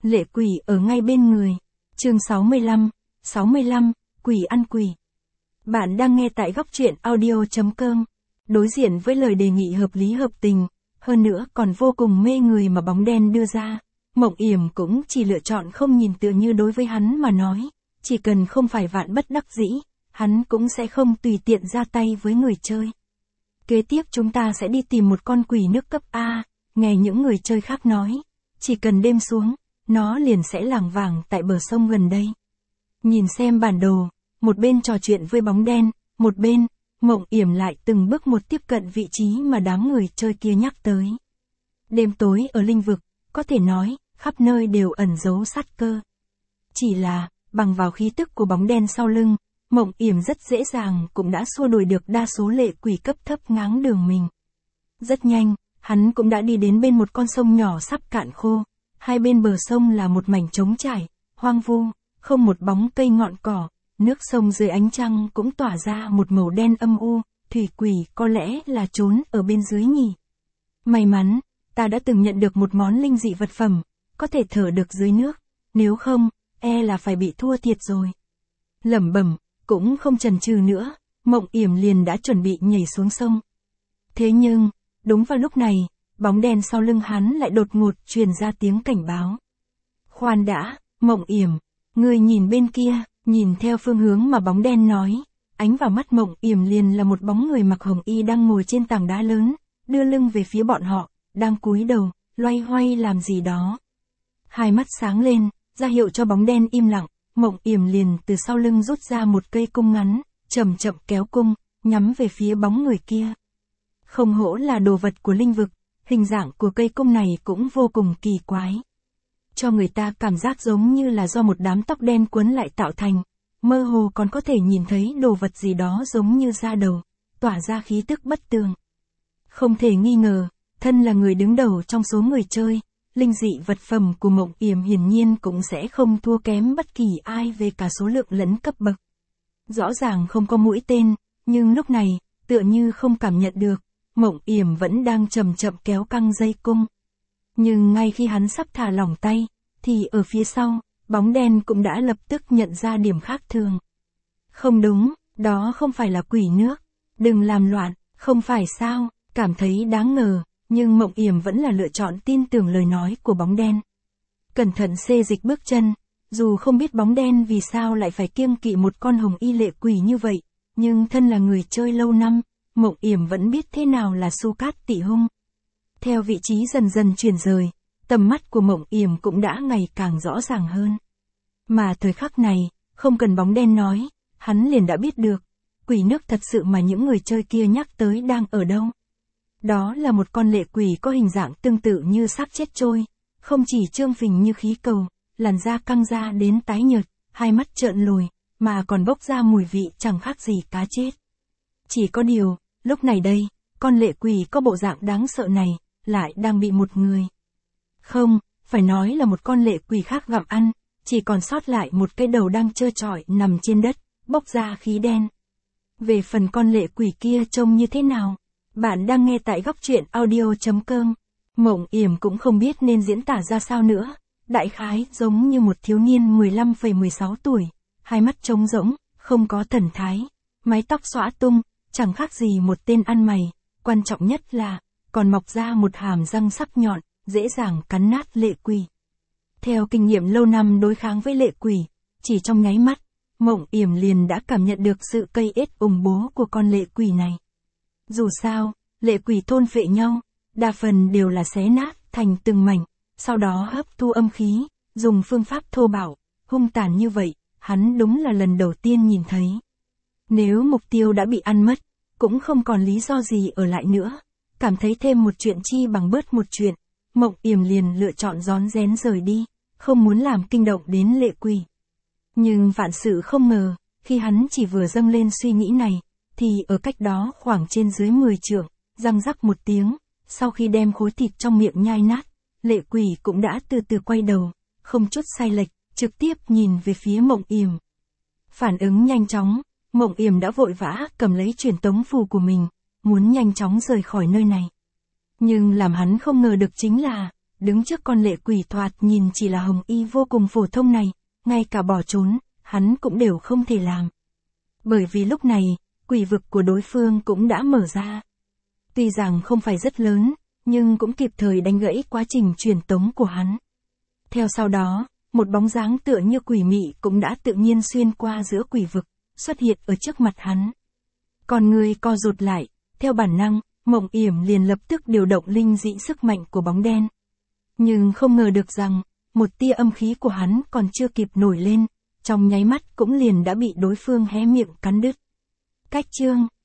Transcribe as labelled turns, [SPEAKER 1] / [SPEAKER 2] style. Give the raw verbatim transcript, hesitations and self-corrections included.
[SPEAKER 1] lệ quỷ ở ngay bên người. Chương sáu mươi lăm, sáu mươi lăm, quỷ ăn quỷ. Bạn đang nghe tại góc truyện audio chấm com. Đối diện với lời đề nghị hợp lý hợp tình, hơn nữa còn vô cùng mê người mà bóng đen đưa ra, Mộng Yểm cũng chỉ lựa chọn không nhìn, tựa như đối với hắn mà nói, chỉ cần không phải vạn bất đắc dĩ, hắn cũng sẽ không tùy tiện ra tay với người chơi. Kế tiếp chúng ta sẽ đi tìm một con quỷ nước cấp A, nghe những người chơi khác nói, chỉ cần đêm xuống, nó liền sẽ lảng vảng tại bờ sông gần đây. Nhìn xem bản đồ, một bên trò chuyện với bóng đen, một bên, Mộng Yểm lại từng bước một tiếp cận vị trí mà đám người chơi kia nhắc tới. Đêm tối ở linh vực, có thể nói, khắp nơi đều ẩn giấu sát cơ. Chỉ là, bằng vào khí tức của bóng đen sau lưng, Mộng Yểm rất dễ dàng cũng đã xua đuổi được đa số lệ quỷ cấp thấp ngáng đường mình. Rất nhanh, hắn cũng đã đi đến bên một con sông nhỏ sắp cạn khô, hai bên bờ sông là một mảnh trống trải, hoang vu, không một bóng cây ngọn cỏ, nước sông dưới ánh trăng cũng tỏa ra một màu đen âm u, thủy quỷ có lẽ là trốn ở bên dưới nhỉ. May mắn, ta đã từng nhận được một món linh dị vật phẩm, có thể thở được dưới nước, nếu không, e là phải bị thua thiệt rồi. Lẩm bẩm, cũng không chần chừ nữa, Mộng Yểm liền đã chuẩn bị nhảy xuống sông. Thế nhưng, đúng vào lúc này, bóng đen sau lưng hắn lại đột ngột truyền ra tiếng cảnh báo. Khoan đã, Mộng Yểm, ngươi nhìn bên kia. Nhìn theo phương hướng mà bóng đen nói, ánh vào mắt Mộng Yểm liền là một bóng người mặc hồng y đang ngồi trên tảng đá lớn, đưa lưng về phía bọn họ, đang cúi đầu, loay hoay làm gì đó. Hai mắt sáng lên, ra hiệu cho bóng đen im lặng, Mộng Yểm liền từ sau lưng rút ra một cây cung ngắn, chậm chậm kéo cung, nhắm về phía bóng người kia. Không hổ là đồ vật của linh vực, hình dạng của cây cung này cũng vô cùng kỳ quái. Cho người ta cảm giác giống như là do một đám tóc đen quấn lại tạo thành, mơ hồ còn có thể nhìn thấy đồ vật gì đó giống như da đầu, tỏa ra khí tức bất tường. Không thể nghi ngờ, thân là người đứng đầu trong số người chơi, linh dị vật phẩm của Mộng Yểm hiển nhiên cũng sẽ không thua kém bất kỳ ai về cả số lượng lẫn cấp bậc. Rõ ràng không có mũi tên, nhưng lúc này, tựa như không cảm nhận được, Mộng Yểm vẫn đang chậm chậm kéo căng dây cung. Nhưng ngay khi hắn sắp thả lỏng tay, thì ở phía sau, bóng đen cũng đã lập tức nhận ra điểm khác thường. Không đúng, đó không phải là quỷ nước. Đừng làm loạn, không phải sao, cảm thấy đáng ngờ, nhưng Mộng Yểm vẫn là lựa chọn tin tưởng lời nói của bóng đen. Cẩn thận xê dịch bước chân, dù không biết bóng đen vì sao lại phải kiêng kỵ một con hồng y lệ quỷ như vậy, nhưng thân là người chơi lâu năm, Mộng Yểm vẫn biết thế nào là Su Cát Tị Hung. Theo vị trí dần dần chuyển rời, tầm mắt của Mộng Yểm cũng đã ngày càng rõ ràng hơn. Mà thời khắc này, không cần bóng đen nói, hắn liền đã biết được, quỷ nước thật sự mà những người chơi kia nhắc tới đang ở đâu. Đó là một con lệ quỷ có hình dạng tương tự như xác chết trôi, không chỉ trương phình như khí cầu, làn da căng ra đến tái nhợt, hai mắt trợn lồi, mà còn bốc ra mùi vị chẳng khác gì cá chết. Chỉ có điều, lúc này đây, con lệ quỷ có bộ dạng đáng sợ này, lại đang bị một người. Không, phải nói là một con lệ quỷ khác gặm ăn, chỉ còn sót lại một cái đầu đang trơ trọi nằm trên đất, bốc ra khí đen. Về phần con lệ quỷ kia trông như thế nào, bạn đang nghe tại góc truyện audio chấm com. Mộng Yểm cũng không biết nên diễn tả ra sao nữa, đại khái giống như một thiếu niên mười lăm phẩy mười sáu tuổi, hai mắt trống rỗng, không có thần thái, mái tóc xõa tung, chẳng khác gì một tên ăn mày, quan trọng nhất là, còn mọc ra một hàm răng sắc nhọn, dễ dàng cắn nát lệ quỷ. Theo kinh nghiệm lâu năm đối kháng với lệ quỷ, chỉ trong nháy mắt, Mộng Yểm liền đã cảm nhận được sự cây ết ủng bố của con lệ quỷ này. Dù sao, lệ quỷ thôn phệ nhau, đa phần đều là xé nát thành từng mảnh, sau đó hấp thu âm khí, dùng phương pháp thô bạo, hung tàn như vậy, hắn đúng là lần đầu tiên nhìn thấy. Nếu mục tiêu đã bị ăn mất, cũng không còn lý do gì ở lại nữa, cảm thấy thêm một chuyện chi bằng bớt một chuyện. Mộng Yểm liền lựa chọn rón rén rời đi, không muốn làm kinh động đến lệ quỷ. Nhưng vạn sự không ngờ, khi hắn chỉ vừa dâng lên suy nghĩ này, thì ở cách đó khoảng trên dưới mười trượng, răng rắc một tiếng, sau khi đem khối thịt trong miệng nhai nát, lệ quỷ cũng đã từ từ quay đầu, không chút sai lệch, trực tiếp nhìn về phía Mộng Yểm. Phản ứng nhanh chóng, Mộng Yểm đã vội vã cầm lấy truyền tống phù của mình, muốn nhanh chóng rời khỏi nơi này. Nhưng làm hắn không ngờ được chính là, đứng trước con lệ quỷ thoạt nhìn chỉ là hồng y vô cùng phổ thông này, ngay cả bỏ trốn, hắn cũng đều không thể làm. Bởi vì lúc này, quỷ vực của đối phương cũng đã mở ra. Tuy rằng không phải rất lớn, nhưng cũng kịp thời đánh gãy quá trình truyền tống của hắn. Theo sau đó, một bóng dáng tựa như quỷ mị cũng đã tự nhiên xuyên qua giữa quỷ vực, xuất hiện ở trước mặt hắn. Còn người co rụt lại, theo bản năng, Mộng Yểm liền lập tức điều động linh dị sức mạnh của bóng đen. Nhưng không ngờ được rằng, một tia âm khí của hắn còn chưa kịp nổi lên, trong nháy mắt cũng liền đã bị đối phương hé miệng cắn đứt. Cách chương